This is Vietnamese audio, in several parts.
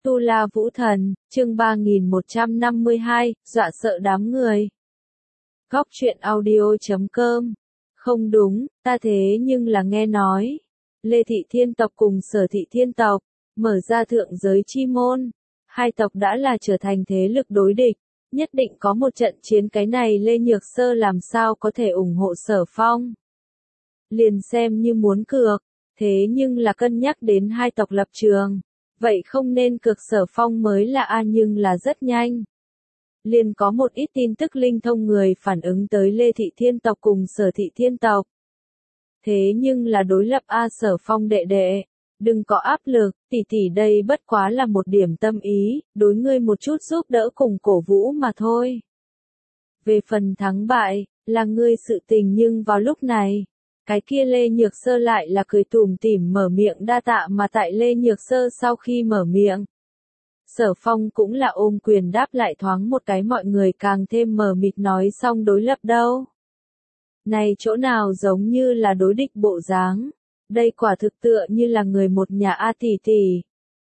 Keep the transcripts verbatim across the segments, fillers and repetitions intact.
Tu La Vũ Thần, chương ba nghìn một trăm năm mươi hai, dọa sợ đám người. Góc truyện audio chấm com. Không đúng, ta thế nhưng là nghe nói. Lê Thị Thiên tộc cùng Sở Thị Thiên tộc, mở ra thượng giới chi môn. Hai tộc đã là trở thành thế lực đối địch. Nhất định có một trận chiến, cái này Lê Nhược Sơ làm sao có thể ủng hộ Sở Phong. Liền xem như muốn cược, thế nhưng là cân nhắc đến hai tộc lập trường. Vậy không nên cược Sở Phong mới là a nhưng là rất nhanh. Liền có một ít tin tức linh thông người phản ứng tới Lê Thị Thiên tộc cùng Sở Thị Thiên tộc. Thế nhưng là đối lập a Sở Phong đệ đệ, đừng có áp lực, tỷ tỷ đây bất quá là một điểm tâm ý, đối ngươi một chút giúp đỡ cùng cổ vũ mà thôi. Về phần thắng bại, là ngươi sự tình nhưng vào lúc này. Cái kia Lê Nhược Sơ lại là cười tủm tỉm mở miệng đa tạ mà tại Lê Nhược Sơ sau khi mở miệng. Sở Phong cũng là ôm quyền đáp lại thoáng một cái mọi người càng thêm mờ mịt nói xong đối lập đâu. Này chỗ nào giống như là đối địch bộ dáng, đây quả thực tựa như là người một nhà a tỷ tỷ.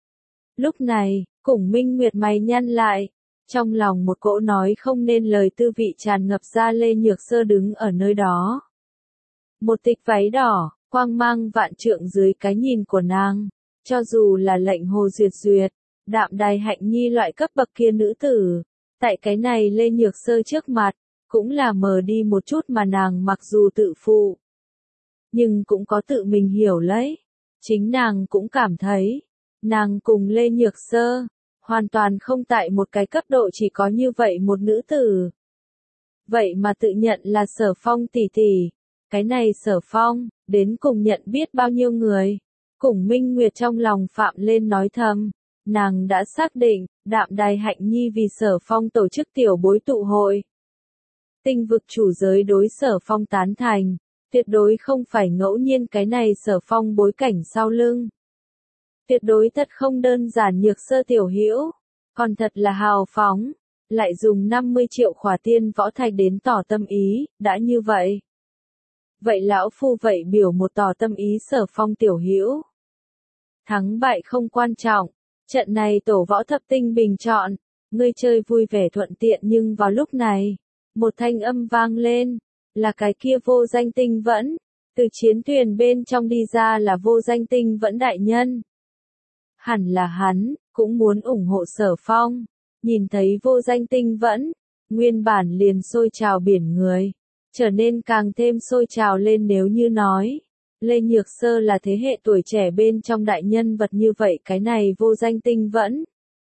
Lúc này, Củng Minh Nguyệt mày nhăn lại, trong lòng một cỗ nói không nên lời tư vị tràn ngập ra. Lê Nhược Sơ đứng ở nơi đó. Một tịch váy đỏ, quang mang vạn trượng dưới cái nhìn của nàng, cho dù là lệnh Hồ Duyệt Duyệt, Đạm Đài Hạnh Nhi loại cấp bậc kia nữ tử, tại cái này Lê Nhược Sơ trước mặt, cũng là mờ đi một chút mà nàng mặc dù tự phụ, nhưng cũng có tự mình hiểu lấy, chính nàng cũng cảm thấy, nàng cùng Lê Nhược Sơ, hoàn toàn không tại một cái cấp độ chỉ có như vậy một nữ tử. Vậy mà tự nhận là Sở Phong tỷ tỷ. Cái này Sở Phong, đến cùng nhận biết bao nhiêu người. Củng Minh Nguyệt trong lòng phạm lên nói thầm. Nàng đã xác định, Đạm Đài Hạnh Nhi vì Sở Phong tổ chức tiểu bối tụ hội. Tinh vực chủ giới đối Sở Phong tán thành. Tuyệt đối không phải ngẫu nhiên, cái này Sở Phong bối cảnh sau lưng. Tuyệt đối thật không đơn giản Nhược Sơ tiểu hữu. Còn thật là hào phóng. Lại dùng năm mươi triệu khỏa tiên võ thạch đến tỏ tâm ý, đã như vậy. Vậy lão phu vậy biểu một tỏ tâm ý Sở Phong tiểu hữu. Thắng bại không quan trọng, trận này tổ võ thập tinh bình chọn, ngươi chơi vui vẻ thuận tiện. Nhưng vào lúc này, một thanh âm vang lên, là cái kia Vô Danh Tinh Vẫn, từ chiến thuyền bên trong đi ra là Vô Danh Tinh Vẫn đại nhân. Hẳn là hắn, cũng muốn ủng hộ Sở Phong, nhìn thấy Vô Danh Tinh Vẫn, nguyên bản liền sôi trào biển người. Trở nên càng thêm sôi trào lên. Nếu như nói, Lê Nhược Sơ là thế hệ tuổi trẻ bên trong đại nhân vật như vậy, cái này Vô Danh Tinh Vẫn.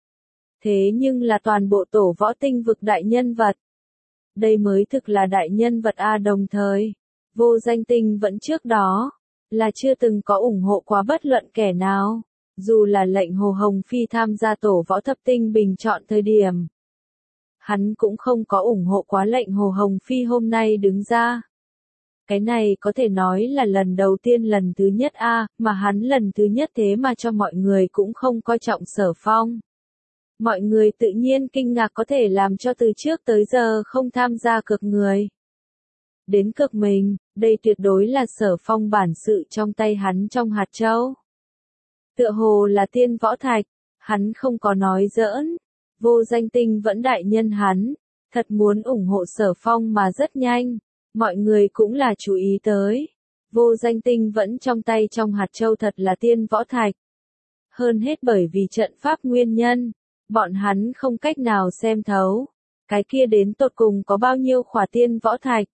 Thế nhưng là toàn bộ tổ võ tinh vực đại nhân vật. Đây mới thực là đại nhân vật a. Đồng thời, Vô Danh Tinh Vẫn trước đó, là chưa từng có ủng hộ quá bất luận kẻ nào. Dù là lệnh Hồ Hồng Phi tham gia tổ võ thập tinh bình chọn thời điểm. Hắn cũng không có ủng hộ quá lệnh Hồ Hồng Phi hôm nay đứng ra. Cái này có thể nói là lần đầu tiên lần thứ nhất a, mà hắn lần thứ nhất thế mà cho mọi người cũng không coi trọng Sở Phong. Mọi người tự nhiên kinh ngạc có thể làm cho từ trước tới giờ không tham gia cược người. Đến cược mình, đây tuyệt đối là Sở Phong bản sự trong tay hắn trong hạt châu. Tựa hồ là tiên võ thạch, hắn không có nói giỡn. Vô Danh Tinh Vẫn đại nhân hắn, thật muốn ủng hộ Sở Phong mà rất nhanh, mọi người cũng là chú ý tới. Vô Danh Tinh Vẫn trong tay trong hạt châu thật là tiên võ thạch. Hơn hết bởi vì trận pháp nguyên nhân, bọn hắn không cách nào xem thấu, cái kia đến tột cùng có bao nhiêu khỏa tiên võ thạch.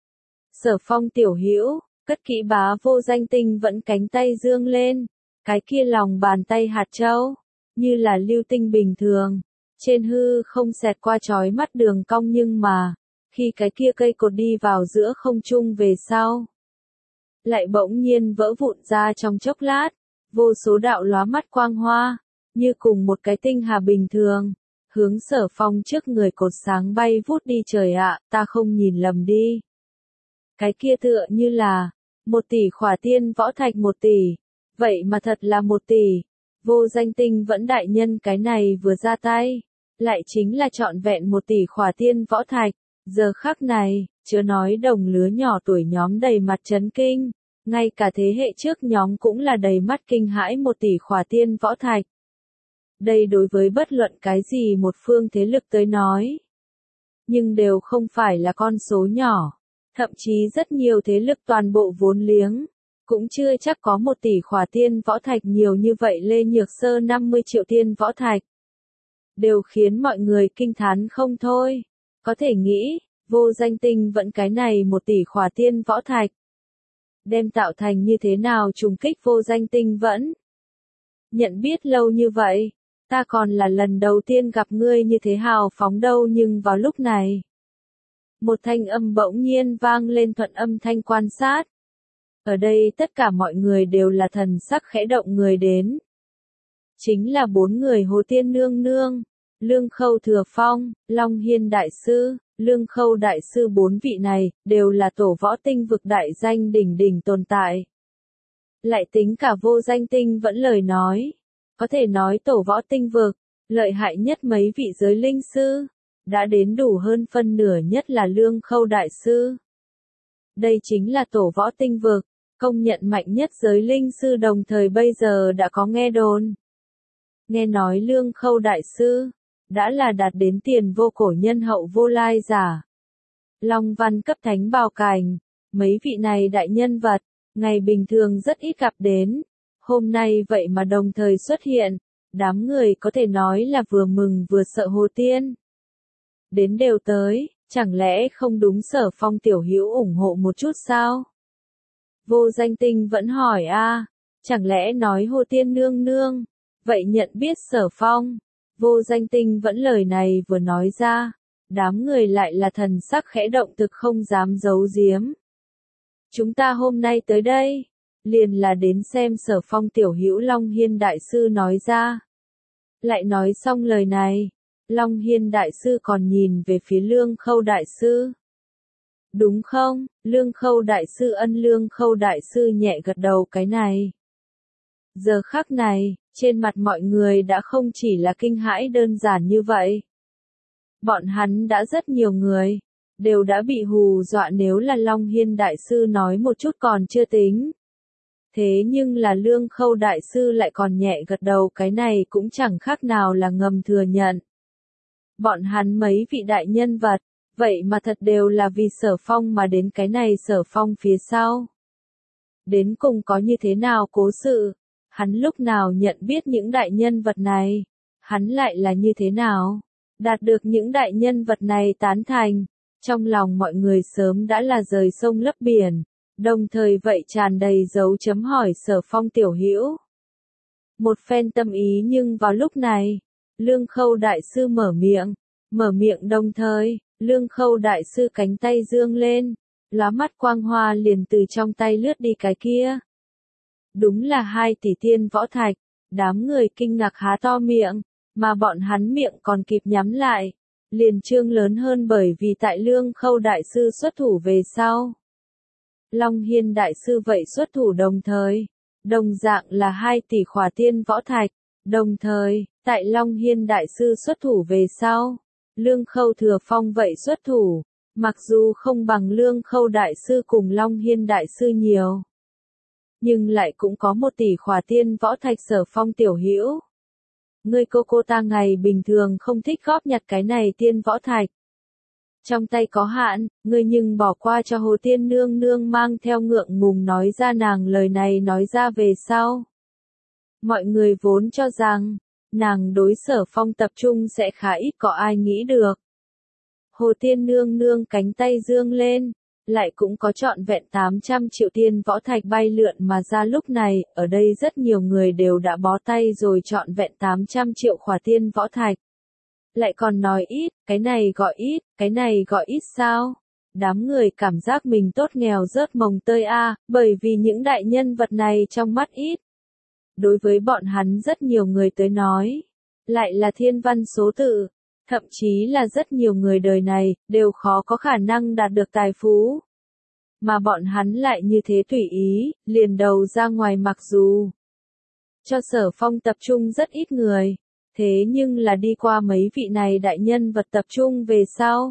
Sở Phong tiểu hữu, cất kỹ bá Vô Danh Tinh Vẫn cánh tay dương lên, cái kia lòng bàn tay hạt châu, như là lưu tinh bình thường. Trên hư không xẹt qua chói mắt đường cong, nhưng mà, khi cái kia cây cột đi vào giữa không trung về sau, lại bỗng nhiên vỡ vụn ra trong chốc lát, vô số đạo lóa mắt quang hoa, như cùng một cái tinh hà bình thường, hướng Sở Phong trước người cột sáng bay vút đi. Trời ạ, ta không nhìn lầm đi. Cái kia tựa như là, một tỷ khỏa tiên võ thạch. Một tỷ, vậy mà thật là một tỷ. Vô Danh Tinh Vẫn đại nhân cái này vừa ra tay, lại chính là trọn vẹn một tỷ khỏa tiên võ thạch. Giờ khắc này, chớ nói đồng lứa nhỏ tuổi nhóm đầy mặt chấn kinh, ngay cả thế hệ trước nhóm cũng là đầy mắt kinh hãi. Một tỷ khỏa tiên võ thạch. Đây đối với bất luận cái gì một phương thế lực tới nói. Nhưng đều không phải là con số nhỏ. Thậm chí rất nhiều thế lực toàn bộ vốn liếng. Cũng chưa chắc có một tỷ khỏa tiên võ thạch nhiều như vậy. Lê Nhược Sơ năm mươi triệu tiên võ thạch. Đều khiến mọi người kinh thán không thôi. Có thể nghĩ, Vô Danh Tinh vẫn cái này một tỷ khỏa tiên võ thạch. Đem tạo thành như thế nào trùng kích Vô Danh Tinh vẫn. Nhận biết lâu như vậy, ta còn là lần đầu tiên gặp ngươi như thế hào phóng đâu, nhưng vào lúc này. Một thanh âm bỗng nhiên vang lên, thuận âm thanh quan sát. Ở đây tất cả mọi người đều là thần sắc khẽ động, người đến. Chính là bốn người Hồ Tiên Nương Nương, Lương Khâu Thừa Phong, Long Hiên Đại Sư, Lương Khâu Đại Sư. Bốn vị này, đều là tổ võ tinh vực đại danh đỉnh đỉnh tồn tại. Lại tính cả Vô Danh Tinh vẫn lời nói. Có thể nói tổ võ tinh vực, lợi hại nhất mấy vị giới linh sư. Đã đến đủ hơn phân nửa, nhất là Lương Khâu Đại Sư. Đây chính là tổ võ tinh vực, công nhận mạnh nhất giới linh sư, đồng thời bây giờ đã có nghe đồn. Nghe nói Lương Khâu Đại Sư, đã là đạt đến tiền vô cổ nhân hậu vô lai giả. Long văn cấp thánh bào cành, mấy vị này đại nhân vật, ngày bình thường rất ít gặp đến. Hôm nay vậy mà đồng thời xuất hiện, đám người có thể nói là vừa mừng vừa sợ. Hồ Tiên đến đều tới, chẳng lẽ không đúng Sở Phong tiểu hữu ủng hộ một chút sao? Vô Danh Tinh vẫn hỏi a, chẳng lẽ nói Hồ Tiên Nương Nương, vậy nhận biết Sở Phong? Vô Danh Tinh vẫn lời này vừa nói ra, đám người lại là thần sắc khẽ động, thực không dám giấu giếm. Chúng ta hôm nay tới đây, liền là đến xem Sở Phong tiểu hữu. Long Hiên Đại Sư nói ra. Lại nói xong lời này, Long Hiên Đại Sư còn nhìn về phía Lương Khâu Đại Sư. Đúng không? Lương Khâu Đại Sư ân. Lương Khâu Đại Sư nhẹ gật đầu. Cái này. Giờ khắc này, trên mặt mọi người đã không chỉ là kinh hãi đơn giản như vậy. Bọn hắn đã rất nhiều người, đều đã bị hù dọa. Nếu là Long Hiên Đại Sư nói một chút còn chưa tính. Thế nhưng là Lương Khâu Đại Sư lại còn nhẹ gật đầu, cái này cũng chẳng khác nào là ngầm thừa nhận. Bọn hắn mấy vị đại nhân vật, vậy mà thật đều là vì Sở Phong mà đến. Cái này Sở Phong phía sau. Đến cùng có như thế nào cố sự? Hắn lúc nào nhận biết những đại nhân vật này? Hắn lại là như thế nào? Đạt được những đại nhân vật này tán thành. Trong lòng mọi người sớm đã là rời sông lấp biển. Đồng thời vậy tràn đầy dấu chấm hỏi Sở Phong tiểu hữu. Một phen tâm ý, nhưng vào lúc này, Lương Khâu Đại Sư mở miệng. Mở miệng đồng thời, Lương Khâu Đại Sư cánh tay dương lên, lóa mắt quang hoa liền từ trong tay lướt đi. Cái kia đúng là hai tỷ tiên võ thạch. Đám người kinh ngạc há to miệng, mà bọn hắn miệng còn kịp nhắm lại, liền trương lớn hơn, bởi vì tại Lương Khâu Đại Sư xuất thủ về sau. Long Hiên Đại Sư vậy xuất thủ đồng thời, đồng dạng là hai tỷ khỏa tiên võ thạch. Đồng thời, tại Long Hiên Đại Sư xuất thủ về sau, Lương Khâu Thừa Phong vậy xuất thủ, mặc dù không bằng Lương Khâu Đại Sư cùng Long Hiên Đại Sư nhiều, nhưng lại cũng có một tỷ khỏa tiên võ thạch. Sở Phong tiểu hữu, ngươi cô cô ta ngày bình thường không thích góp nhặt cái này tiên võ thạch. Trong tay có hạn, ngươi nhưng bỏ qua cho Hồ Tiên Nương Nương. Mang theo ngượng ngùng nói ra. Nàng lời này nói ra về sau, mọi người vốn cho rằng, nàng đối Sở Phong tập trung sẽ khá ít có ai nghĩ được. Hồ Tiên Nương Nương cánh tay dương lên, lại cũng có trọn vẹn tám trăm triệu tiên võ thạch bay lượn mà ra. Lúc này, ở đây rất nhiều người đều đã bó tay rồi. Trọn vẹn tám trăm triệu khỏa tiên võ thạch. Lại còn nói ít, cái này gọi ít, cái này gọi ít sao? Đám người cảm giác mình tốt nghèo rớt mồng tơi a, bởi vì những đại nhân vật này trong mắt ít. Đối với bọn hắn rất nhiều người tới nói, lại là thiên văn số tự, thậm chí là rất nhiều người đời này, đều khó có khả năng đạt được tài phú. Mà bọn hắn lại như thế tùy ý, liền đầu ra ngoài. Mặc dù cho Sở Phong tập trung rất ít người, thế nhưng là đi qua mấy vị này đại nhân vật tập trung về sau.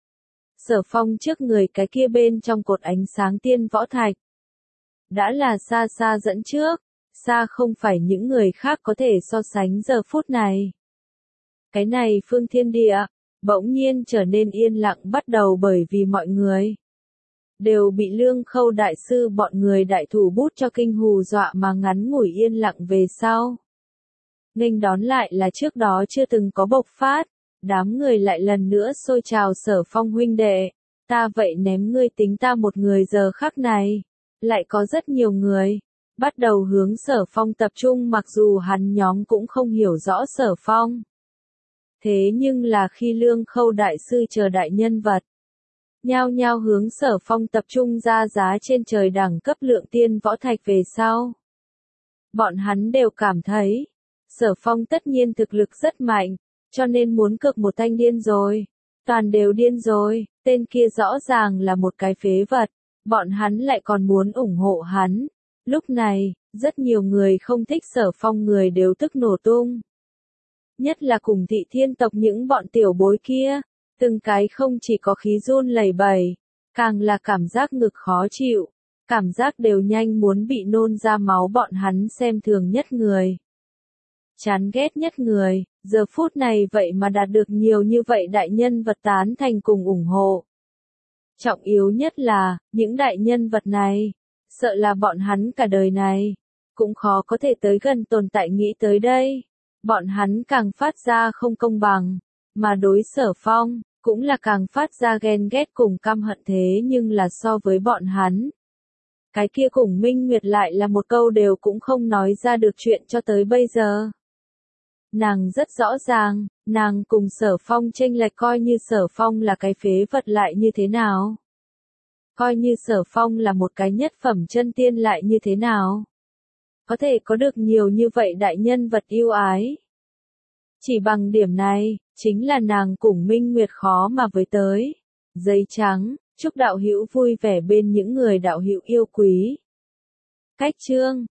Sở Phong trước người cái kia bên trong cột ánh sáng tiên võ thạch, đã là xa xa dẫn trước. xa không phải những người khác có thể so sánh giờ phút này. Cái này phương thiên địa, bỗng nhiên trở nên yên lặng bắt đầu bởi vì mọi người đều bị Lương Khâu đại sư bọn người đại thủ bút cho kinh hù dọa mà ngắn ngủi yên lặng về sau. Nghênh đón lại là trước đó chưa từng có bộc phát, đám người lại lần nữa xôi trào Sở Phong huynh đệ, ta vậy ném ngươi tính ta một người giờ khắc này, lại có rất nhiều người bắt đầu hướng Sở Phong tập trung mặc dù hắn nhóm cũng không hiểu rõ Sở Phong. Thế nhưng là khi Lương Khâu đại sư chờ đại nhân vật nhao nhao hướng Sở Phong tập trung ra giá trên trời đẳng cấp lượng tiên võ thạch về sau. Bọn hắn đều cảm thấy, Sở Phong tất nhiên thực lực rất mạnh, cho nên muốn cược một thanh điên rồi. Toàn đều điên rồi, tên kia rõ ràng là một cái phế vật, bọn hắn lại còn muốn ủng hộ hắn. Lúc này, rất nhiều người không thích Sở Phong người đều tức nổ tung. Nhất là cùng Thị Thiên tộc những bọn tiểu bối kia. Từng cái không chỉ có khí run lẩy bẩy, càng là cảm giác ngực khó chịu, cảm giác đều nhanh muốn bị nôn ra máu bọn hắn xem thường nhất người. Chán ghét nhất người, giờ phút này vậy mà đạt được nhiều như vậy đại nhân vật tán thành cùng ủng hộ. Trọng yếu nhất là, những đại nhân vật này, sợ là bọn hắn cả đời này, cũng khó có thể tới gần tồn tại nghĩ tới đây. Bọn hắn càng phát ra không công bằng, mà đối Sở Phong cũng là càng phát ra ghen ghét cùng căm hận thế nhưng là so với bọn hắn. Cái kia cùng Minh Nguyệt lại là một câu đều cũng không nói ra được chuyện cho tới bây giờ. Nàng rất rõ ràng, nàng cùng Sở Phong chênh lệch coi như Sở Phong là cái phế vật lại như thế nào. Coi như Sở Phong là một cái nhất phẩm chân tiên lại như thế nào. Có thể có được nhiều như vậy đại nhân vật yêu ái. Chỉ bằng điểm này, chính là nàng cùng Minh Nguyệt khó mà với tới. Giấy trắng, chúc đạo hữu vui vẻ bên những người đạo hữu yêu quý. Cách chương